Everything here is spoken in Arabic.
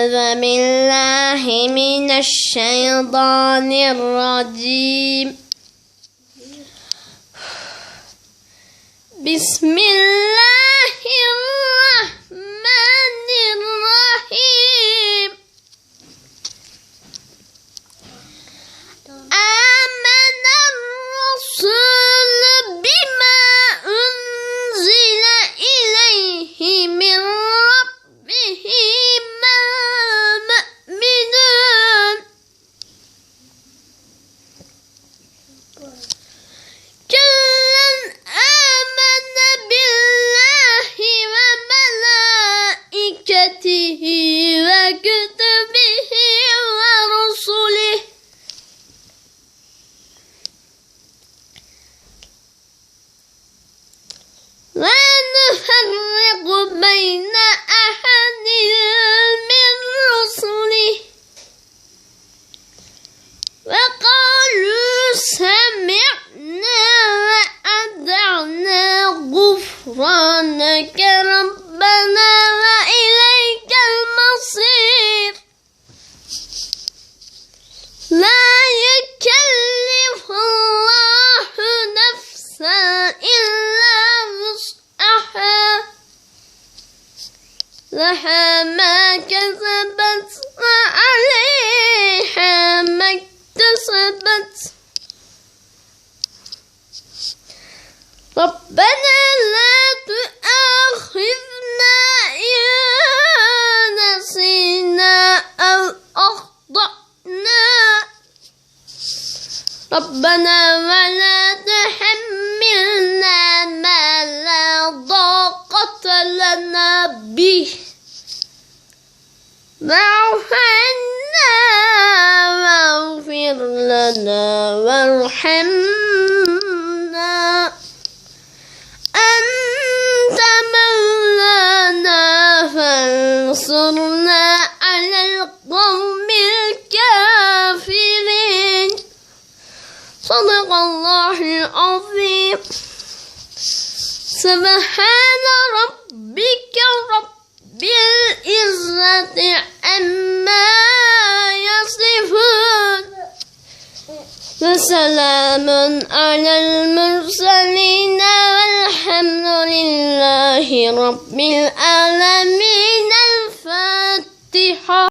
أعوذ بالله من الشيطان الرجيم. بسم الله الرحمن الرحيم. آمن الرسول بما أنزل إليه من ربه والمؤمنون كلا آمن بالله وملائكته وكتبه ورسله لا نفرق بين أحد من رسله وقالوا سمعنا وأطعنا غفرانك ربنا وإليك المصير. لا يكلف الله نفسا إلا وسعها لها ما كسبت وعليها ما اكتسبت. ربنا لا تؤاخذنا إن نسينا أو أخطأنا ربنا ولا تحملنا ما لا طاقة لنا به واعف عنا واغفر لنا وارحمنا أنت مولانا فانصرنا على القوم الكافرين. صدق الله العظيم. سبحان ربك رب العزة عما يصفون وسلام على المرسلين والحمد لله رب العالمين. الفاتحة.